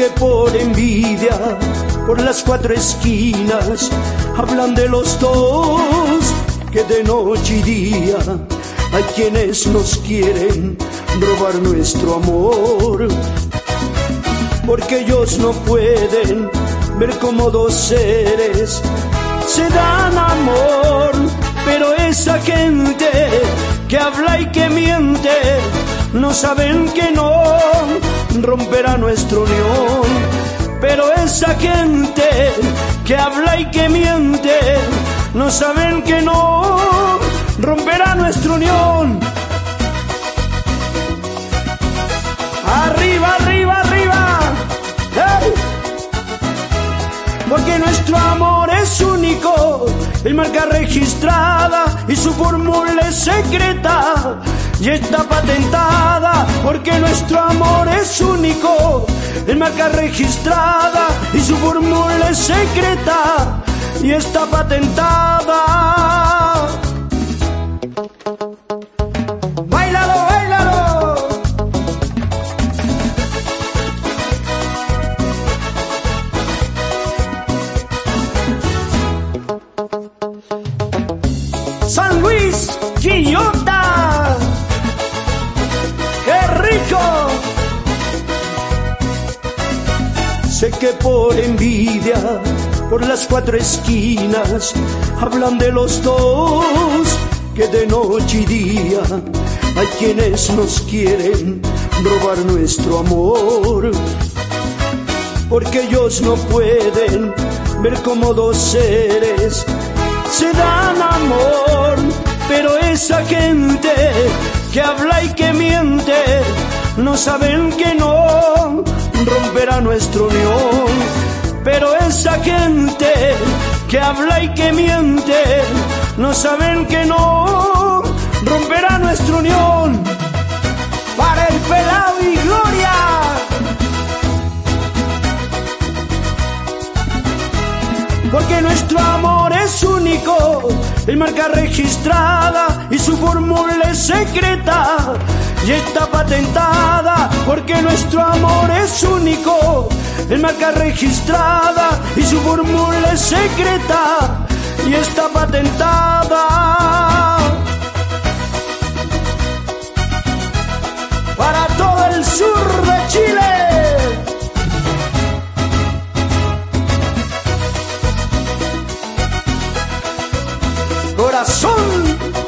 que por envidia, por las cuatro esquinas, hablan de los dos, que de noche y día hay quienes nos quieren robar nuestro amor. Porque ellos no pueden ver cómo dos seres se dan amor. Pero esa gente que habla y que miente, no saben que no romperá nuestra unión. Pero esa gente que habla y que miente, no saben que no romperá nuestra unión. Arriba, arriba, arriba, ¡hey! Porque nuestro amor es único, el marca registrada y su fórmula es secreta y está patentada. Porque nuestro amor es único, el marca registrada y su fórmula es secreta y está patentada. ¡Báilalo, báilalo! San Luis, Quillota, ¡qué rico! Sé que por envidia, por las cuatro esquinas, hablan de los dos, que de noche y día hay quienes nos quieren robar nuestro amor. Porque ellos no pueden ver cómo dos seres se dan amor. Pero esa gente que habla y que miente, no saben que no romperá nuestra unión. Pero esa gente que habla y que miente, no saben que no romperá nuestra unión. Para el Pelao y Gloria. Porque nuestro amor es único, el marca registrada y su fórmula es secreta y está patentada. Porque nuestro amor es único, el marca registrada y su fórmula es secreta y está patentada. Para todo el sur de Chile. Corazón